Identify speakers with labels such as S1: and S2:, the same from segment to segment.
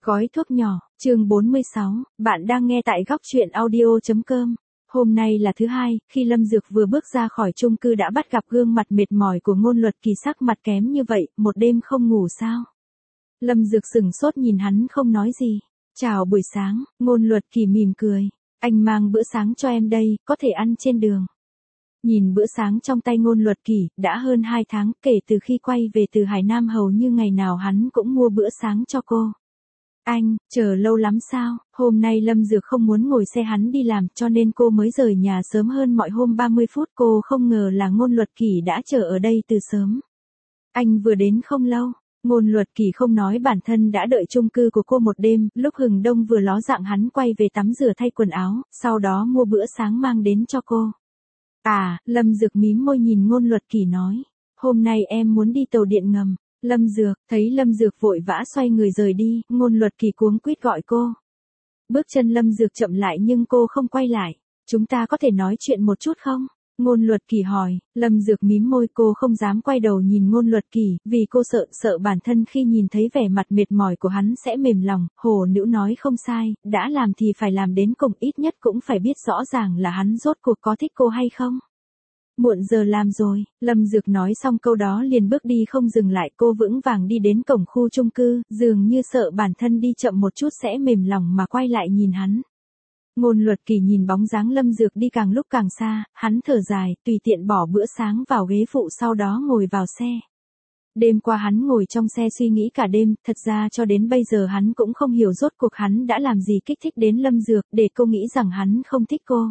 S1: Gói thuốc nhỏ, chương 46, bạn đang nghe tại góc truyện audio.com. Hôm nay là thứ hai, khi Lâm Dược vừa bước ra khỏi chung cư đã bắt gặp gương mặt mệt mỏi của Ngôn Luật Kỳ, sắc mặt kém như vậy, một đêm không ngủ sao? Lâm Dược sững sốt nhìn hắn không nói gì. Chào buổi sáng, Ngôn Luật Kỳ mỉm cười. Anh mang bữa sáng cho em đây, có thể ăn trên đường. Nhìn bữa sáng trong tay Ngôn Luật Kỳ, đã hơn 2 tháng kể từ khi quay về từ Hải Nam, hầu như ngày nào hắn cũng mua bữa sáng cho cô. Anh, chờ lâu lắm sao? Hôm nay Lâm Dược không muốn ngồi xe hắn đi làm cho nên cô mới rời nhà sớm hơn mọi hôm 30 phút. Cô không ngờ là Ngôn Luật Kỳ đã chờ ở đây từ sớm. Anh vừa đến không lâu. Ngôn Luật Kỳ không nói bản thân đã đợi chung cư của cô một đêm, lúc hừng đông vừa ló dạng hắn quay về tắm rửa thay quần áo, sau đó mua bữa sáng mang đến cho cô. À, Lâm Dược mím môi nhìn Ngôn Luật Kỳ nói, hôm nay em muốn đi tàu điện ngầm. Lâm Dược, thấy Lâm Dược vội vã xoay người rời đi, Ngôn Luật Kỳ cuống quýt gọi cô. Bước chân Lâm Dược chậm lại nhưng cô không quay lại. Chúng ta có thể nói chuyện một chút không? Ngôn Luật Kỳ hỏi. Lâm Dược mím môi, cô không dám quay đầu nhìn Ngôn Luật Kỳ, vì cô sợ bản thân khi nhìn thấy vẻ mặt mệt mỏi của hắn sẽ mềm lòng. Hồ Nữ nói không sai, đã làm thì phải làm đến cùng, ít nhất cũng phải biết rõ ràng là hắn rốt cuộc có thích cô hay không. Muộn giờ làm rồi, Lâm Dược nói xong câu đó liền bước đi không dừng lại. Cô vững vàng đi đến cổng khu chung cư, dường như sợ bản thân đi chậm một chút sẽ mềm lòng mà quay lại nhìn hắn. Ngôn Luật Kỳ nhìn bóng dáng Lâm Dược đi càng lúc càng xa, hắn thở dài, tùy tiện bỏ bữa sáng vào ghế phụ sau đó ngồi vào xe. Đêm qua hắn ngồi trong xe suy nghĩ cả đêm, thật ra cho đến bây giờ hắn cũng không hiểu rốt cuộc hắn đã làm gì kích thích đến Lâm Dược để cô nghĩ rằng hắn không thích cô.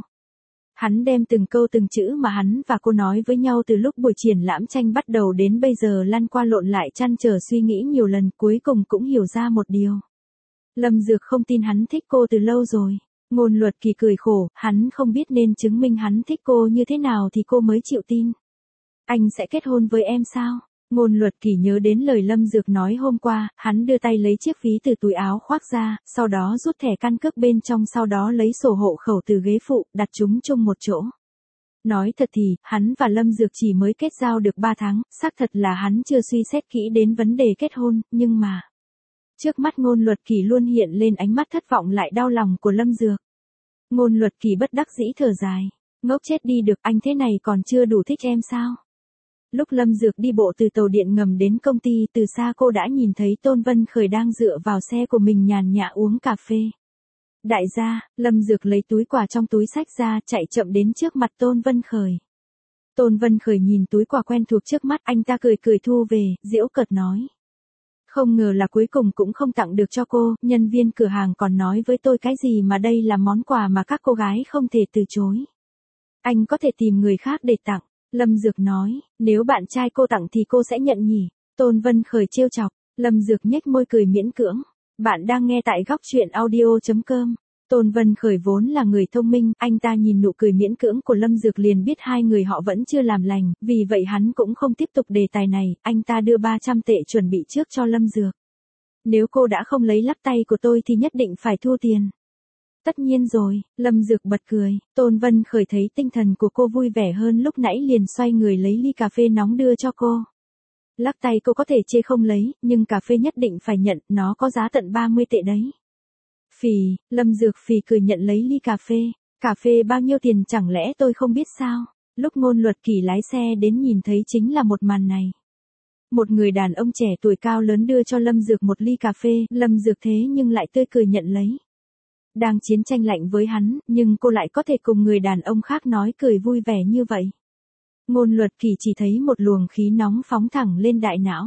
S1: Hắn đem từng câu từng chữ mà hắn và cô nói với nhau từ lúc buổi triển lãm tranh bắt đầu đến bây giờ lăn qua lộn lại, trăn trở suy nghĩ nhiều lần, cuối cùng cũng hiểu ra một điều. Lâm Dược không tin hắn thích cô từ lâu rồi. Ngôn Luật Kỳ cười khổ, hắn không biết nên chứng minh hắn thích cô như thế nào thì cô mới chịu tin. Anh sẽ kết hôn với em sao? Ngôn Luật Kỳ nhớ đến lời Lâm Dược nói hôm qua, hắn đưa tay lấy chiếc ví từ túi áo khoác ra, sau đó rút thẻ căn cước bên trong, sau đó lấy sổ hộ khẩu từ ghế phụ, đặt chúng chung một chỗ. Nói thật thì, hắn và Lâm Dược chỉ mới kết giao được 3 tháng, xác thật là hắn chưa suy xét kỹ đến vấn đề kết hôn, nhưng mà... Trước mắt Ngôn Luật Kỳ luôn hiện lên ánh mắt thất vọng lại đau lòng của Lâm Dược. Ngôn Luật Kỳ bất đắc dĩ thở dài, ngốc chết đi được, anh thế này còn chưa đủ thích em sao? Lúc Lâm Dược đi bộ từ tàu điện ngầm đến công ty, từ xa cô đã nhìn thấy Tôn Vân Khởi đang dựa vào xe của mình nhàn nhã uống cà phê. Đại gia, Lâm Dược lấy túi quà trong túi xách ra, chạy chậm đến trước mặt Tôn Vân Khởi. Tôn Vân Khởi nhìn túi quà quen thuộc trước mắt, anh ta cười cười thu về, giễu cợt nói. Không ngờ là cuối cùng cũng không tặng được cho cô, nhân viên cửa hàng còn nói với tôi cái gì mà đây là món quà mà các cô gái không thể từ chối. Anh có thể tìm người khác để tặng. Lâm Dược nói, nếu bạn trai cô tặng thì cô sẽ nhận nhỉ? Tôn Vân Khởi trêu chọc. Lâm Dược nhếch môi cười miễn cưỡng. Bạn đang nghe tại góc truyện audio.com. Tôn Vân Khởi vốn là người thông minh, anh ta nhìn nụ cười miễn cưỡng của Lâm Dược liền biết hai người họ vẫn chưa làm lành, vì vậy hắn cũng không tiếp tục đề tài này, anh ta đưa 300 tệ chuẩn bị trước cho Lâm Dược. Nếu cô đã không lấy lắc tay của tôi thì nhất định phải thua tiền. Tất nhiên rồi, Lâm Dược bật cười. Tôn Vân Khởi thấy tinh thần của cô vui vẻ hơn lúc nãy liền xoay người lấy ly cà phê nóng đưa cho cô. Lắc tay cô có thể chê không lấy, nhưng cà phê nhất định phải nhận, nó có giá tận 30 tệ đấy. Phì, Lâm Dược phì cười nhận lấy ly cà phê. Cà phê bao nhiêu tiền chẳng lẽ tôi không biết sao? Lúc Ngôn Luật Kỳ lái xe đến nhìn thấy chính là một màn này. Một người đàn ông trẻ tuổi cao lớn đưa cho Lâm Dược một ly cà phê, Lâm Dược thế nhưng lại tươi cười nhận lấy. Đang chiến tranh lạnh với hắn, nhưng cô lại có thể cùng người đàn ông khác nói cười vui vẻ như vậy. Ngôn Luật Kỳ chỉ thấy một luồng khí nóng phóng thẳng lên đại não.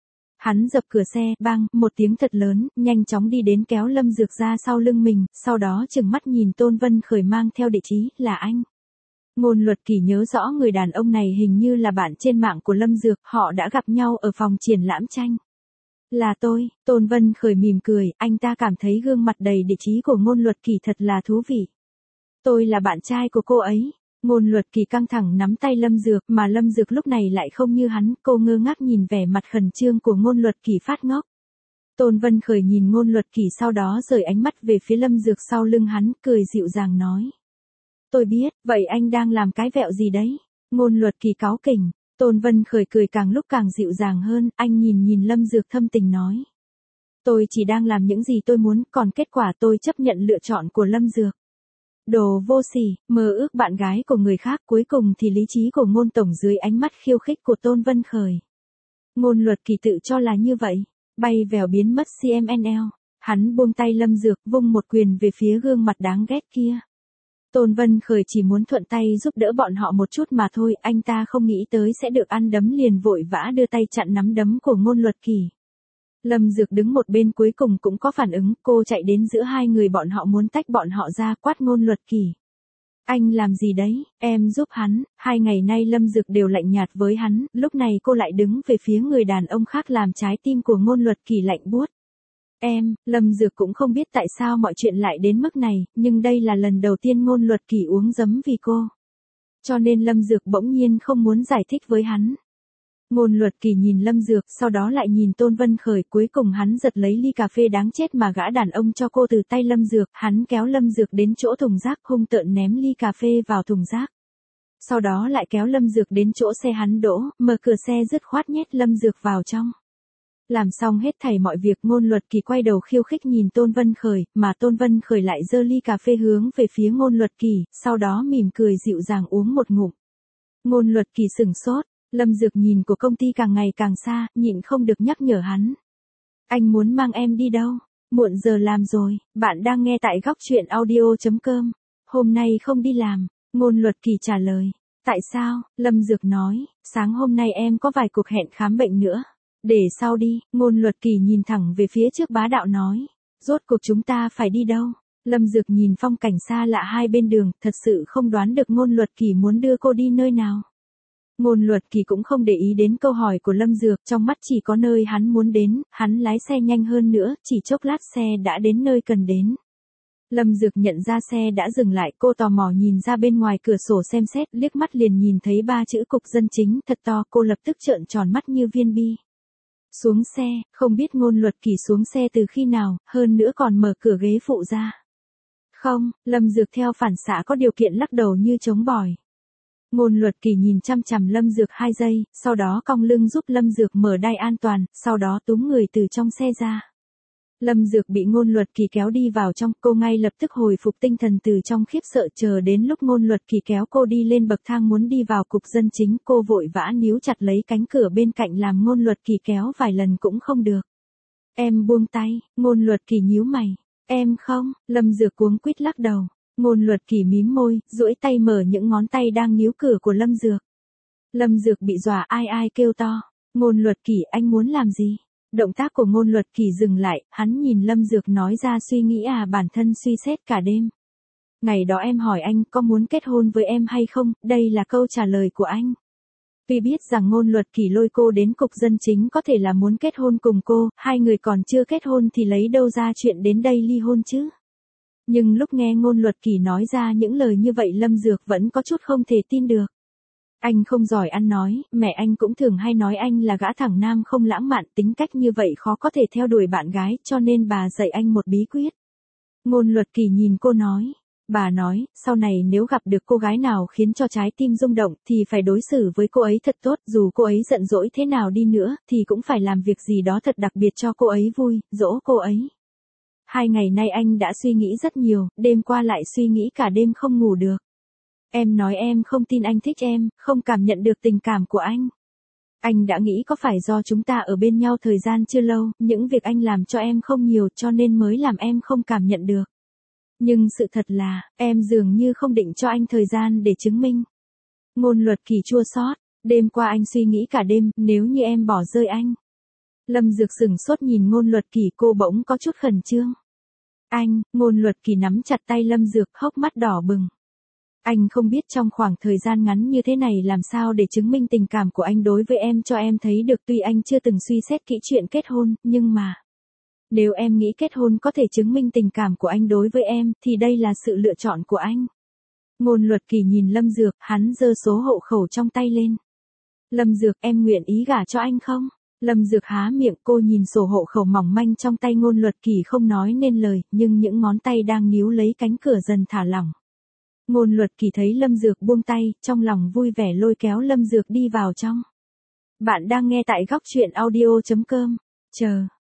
S1: Hắn dập cửa xe, bang, một tiếng thật lớn, nhanh chóng đi đến kéo Lâm Dược ra sau lưng mình, sau đó trừng mắt nhìn Tôn Vân Khởi mang theo địa chỉ, là anh. Ngôn Luật Kỳ nhớ rõ người đàn ông này hình như là bạn trên mạng của Lâm Dược, họ đã gặp nhau ở phòng triển lãm tranh. Là tôi, Tôn Vân Khởi mỉm cười, anh ta cảm thấy gương mặt đầy địa chí của Ngôn Luật Kỳ thật là thú vị. Tôi là bạn trai của cô ấy. Ngôn Luật Kỳ căng thẳng nắm tay Lâm Dược, mà Lâm Dược lúc này lại không như hắn, cô ngơ ngác nhìn vẻ mặt khẩn trương của Ngôn Luật Kỳ phát ngốc. Tôn Vân Khởi nhìn Ngôn Luật Kỳ sau đó rời ánh mắt về phía Lâm Dược sau lưng hắn, cười dịu dàng nói. Tôi biết, vậy anh đang làm cái vẹo gì đấy? Ngôn Luật Kỳ cáu kỉnh. Tôn Vân Khởi cười càng lúc càng dịu dàng hơn, anh nhìn Lâm Dược thâm tình nói. Tôi chỉ đang làm những gì tôi muốn, còn kết quả tôi chấp nhận lựa chọn của Lâm Dược. Đồ vô sỉ, mơ ước bạn gái của người khác, cuối cùng thì lý trí của Ngôn tổng dưới ánh mắt khiêu khích của Tôn Vân Khởi. Ngôn Luật Kỳ tự cho là như vậy, bay vèo biến mất CMNL. Hắn buông tay Lâm Dược, vung một quyền về phía gương mặt đáng ghét kia. Tôn Vân Khởi chỉ muốn thuận tay giúp đỡ bọn họ một chút mà thôi, anh ta không nghĩ tới sẽ được ăn đấm liền vội vã đưa tay chặn nắm đấm của Ngôn Luật Kỳ. Lâm Dược đứng một bên cuối cùng cũng có phản ứng, cô chạy đến giữa hai người bọn họ muốn tách bọn họ ra, quát Ngôn Luật Kỳ. Anh làm gì đấy, em giúp hắn. 2 ngày nay Lâm Dược đều lạnh nhạt với hắn, lúc này cô lại đứng về phía người đàn ông khác làm trái tim của Ngôn Luật Kỳ lạnh buốt. Lâm Dược cũng không biết tại sao mọi chuyện lại đến mức này, nhưng đây là lần đầu tiên Ngôn Luật Kỳ uống giấm vì cô. Cho nên Lâm Dược bỗng nhiên không muốn giải thích với hắn. Ngôn Luật Kỳ nhìn Lâm Dược, sau đó lại nhìn Tôn Vân Khởi, cuối cùng hắn giật lấy ly cà phê đáng chết mà gã đàn ông cho cô từ tay Lâm Dược, hắn kéo Lâm Dược đến chỗ thùng rác, hung tợn ném ly cà phê vào thùng rác. Sau đó lại kéo Lâm Dược đến chỗ xe hắn đỗ, mở cửa xe dứt khoát nhét Lâm Dược vào trong. Làm xong hết thảy mọi việc, Ngôn Luật Kỳ quay đầu khiêu khích nhìn Tôn Vân Khởi, mà Tôn Vân Khởi lại giơ ly cà phê hướng về phía Ngôn Luật Kỳ, sau đó mỉm cười dịu dàng uống một ngụm. Ngôn Luật Kỳ sửng sốt, Lâm Dược nhìn của công ty càng ngày càng xa, nhịn không được nhắc nhở hắn. Anh muốn mang em đi đâu? Muộn giờ làm rồi, bạn đang nghe tại góc truyện audio.com. Hôm nay không đi làm, Ngôn Luật Kỳ trả lời. Tại sao? Lâm Dược nói, sáng hôm nay em có vài cuộc hẹn khám bệnh nữa. Để sau đi, Ngôn Luật Kỳ nhìn thẳng về phía trước bá đạo nói. Rốt cuộc chúng ta phải đi đâu? Lâm Dược nhìn phong cảnh xa lạ hai bên đường, thật sự không đoán được Ngôn Luật Kỳ muốn đưa cô đi nơi nào. Ngôn Luật Kỳ cũng không để ý đến câu hỏi của Lâm Dược, trong mắt chỉ có nơi hắn muốn đến, hắn lái xe nhanh hơn nữa, chỉ chốc lát xe đã đến nơi cần đến. Lâm Dược nhận ra xe đã dừng lại, cô tò mò nhìn ra bên ngoài cửa sổ xem xét, liếc mắt liền nhìn thấy 3 chữ Cục Dân Chính thật to, cô lập tức trợn tròn mắt như viên bi. Xuống xe, không biết Ngôn Luật Kỳ xuống xe từ khi nào, hơn nữa còn mở cửa ghế phụ ra. Không, Lâm Dược theo phản xạ có điều kiện lắc đầu như chống bỏi. Ngôn Luật Kỳ nhìn chăm chằm Lâm Dược 2 giây, sau đó cong lưng giúp Lâm Dược mở đai an toàn, sau đó túm người từ trong xe ra. Lâm Dược bị Ngôn Luật Kỳ kéo đi vào trong, cô ngay lập tức hồi phục tinh thần từ trong khiếp sợ, chờ đến lúc Ngôn Luật Kỳ kéo cô đi lên bậc thang muốn đi vào Cục Dân Chính, cô vội vã níu chặt lấy cánh cửa bên cạnh làm Ngôn Luật Kỳ kéo vài lần cũng không được. Em buông tay, Ngôn Luật Kỳ nhíu mày. Em không, Lâm Dược cuống quýt lắc đầu. Ngôn Luật Kỳ mím môi, duỗi tay mở những ngón tay đang níu cửa của Lâm Dược. Lâm Dược bị dọa ai kêu to. Ngôn Luật Kỳ, anh muốn làm gì? Động tác của Ngôn Luật Kỳ dừng lại, hắn nhìn Lâm Dược nói ra suy nghĩ bản thân suy xét cả đêm. Ngày đó em hỏi anh có muốn kết hôn với em hay không, đây là câu trả lời của anh. Tuy biết rằng Ngôn Luật Kỳ lôi cô đến Cục Dân Chính có thể là muốn kết hôn cùng cô, hai người còn chưa kết hôn thì lấy đâu ra chuyện đến đây ly hôn chứ. Nhưng lúc nghe Ngôn Luật Kỳ nói ra những lời như vậy Lâm Dược vẫn có chút không thể tin được. Anh không giỏi ăn nói, mẹ anh cũng thường hay nói anh là gã thẳng nam không lãng mạn, tính cách như vậy khó có thể theo đuổi bạn gái, cho nên bà dạy anh một bí quyết. Ngôn Luật Kỳ nhìn cô nói. Bà nói, sau này nếu gặp được cô gái nào khiến cho trái tim rung động thì phải đối xử với cô ấy thật tốt, dù cô ấy giận dỗi thế nào đi nữa thì cũng phải làm việc gì đó thật đặc biệt cho cô ấy vui, dỗ cô ấy. 2 ngày nay anh đã suy nghĩ rất nhiều, đêm qua lại suy nghĩ cả đêm không ngủ được. Em nói em không tin anh thích em, không cảm nhận được tình cảm của anh. Anh đã nghĩ có phải do chúng ta ở bên nhau thời gian chưa lâu, những việc anh làm cho em không nhiều cho nên mới làm em không cảm nhận được. Nhưng sự thật là, em dường như không định cho anh thời gian để chứng minh. Ngôn Luật Kỳ chua xót, đêm qua anh suy nghĩ cả đêm, nếu như em bỏ rơi anh. Lâm Dược sửng sốt nhìn Ngôn Luật Kỳ, cô bỗng có chút khẩn trương. Anh, Ngôn Luật Kỳ nắm chặt tay Lâm Dược, hốc mắt đỏ bừng. Anh không biết trong khoảng thời gian ngắn như thế này làm sao để chứng minh tình cảm của anh đối với em cho em thấy được, tuy anh chưa từng suy xét kỹ chuyện kết hôn, nhưng mà nếu em nghĩ kết hôn có thể chứng minh tình cảm của anh đối với em, thì đây là sự lựa chọn của anh. Ngôn Luật Kỳ nhìn Lâm Dược, hắn giơ số hộ khẩu trong tay lên. Lâm Dược, em nguyện ý gả cho anh không? Lâm Dược há miệng, cô nhìn sổ hộ khẩu mỏng manh trong tay Ngôn Luật Kỳ không nói nên lời, nhưng những ngón tay đang níu lấy cánh cửa dần thả lỏng. Ngôn Luật Kỳ thấy Lâm Dược buông tay, trong lòng vui vẻ lôi kéo Lâm Dược đi vào trong. Bạn đang nghe tại góc truyện audio.com. Chờ.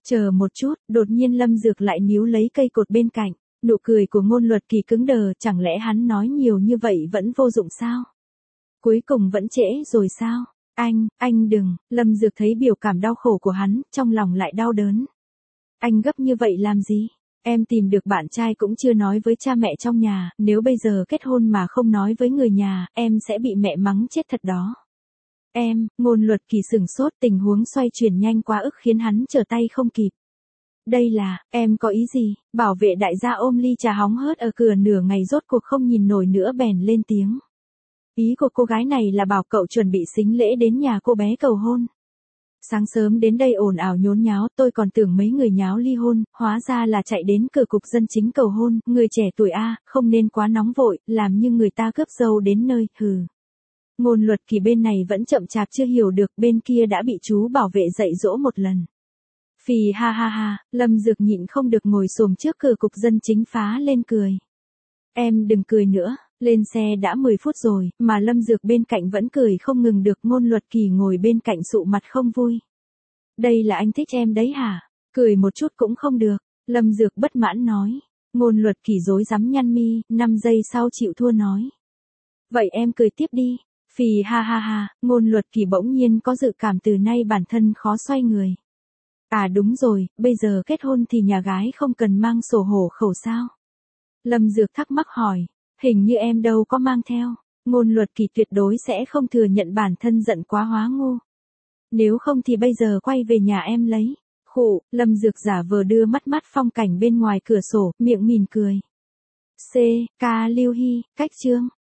S1: Chờ một chút, đột nhiên Lâm Dược lại níu lấy cây cột bên cạnh. Nụ cười của Ngôn Luật Kỳ cứng đờ, chẳng lẽ hắn nói nhiều như vậy vẫn vô dụng sao? Cuối cùng vẫn trễ rồi sao? Anh đừng, Lâm Dược thấy biểu cảm đau khổ của hắn, trong lòng lại đau đớn. Anh gấp như vậy làm gì? Em tìm được bạn trai cũng chưa nói với cha mẹ trong nhà, nếu bây giờ kết hôn mà không nói với người nhà, em sẽ bị mẹ mắng chết thật đó. Ngôn Luật Kỳ sửng sốt, tình huống xoay chuyển nhanh quá ức khiến hắn trở tay không kịp. Đây là, em có ý gì? Bảo vệ đại gia ôm ly trà hóng hớt ở cửa nửa ngày rốt cuộc không nhìn nổi nữa bèn lên tiếng. Ý của cô gái này là bảo cậu chuẩn bị sính lễ đến nhà cô bé cầu hôn. Sáng sớm đến đây ồn ào nhốn nháo, tôi còn tưởng mấy người nháo ly hôn, hóa ra là chạy đến cửa cục dân chính cầu hôn, người trẻ tuổi a, không nên quá nóng vội, làm như người ta cướp dâu đến nơi, hừ. Ngôn Luật Kỳ bên này vẫn chậm chạp chưa hiểu được, bên kia đã bị chú bảo vệ dạy dỗ một lần. Phì ha ha ha, Lâm Dược nhịn không được ngồi xổm trước cửa cục dân chính phá lên cười. Em đừng cười nữa, lên xe đã 10 phút rồi, mà Lâm Dược bên cạnh vẫn cười không ngừng được. Ngôn Luật Kỳ ngồi bên cạnh sụ mặt không vui. Đây là anh thích em đấy hả? Cười một chút cũng không được, Lâm Dược bất mãn nói. Ngôn Luật Kỳ rối rắm nhăn mi, 5 giây sau chịu thua nói. Vậy em cười tiếp đi. Phì ha ha ha, Ngôn Luật Kỳ bỗng nhiên có dự cảm từ nay bản thân khó xoay người. À đúng rồi, bây giờ kết hôn thì nhà gái không cần mang sổ hộ khẩu sao? Lâm Dược thắc mắc hỏi, hình như em đâu có mang theo. Ngôn Luật Kỳ tuyệt đối sẽ không thừa nhận bản thân giận quá hóa ngu. Nếu không thì bây giờ quay về nhà em lấy. Khụ, Lâm Dược giả vờ đưa mắt phong cảnh bên ngoài cửa sổ, miệng mỉm cười. C. Ca Lưu Hy, cách chương.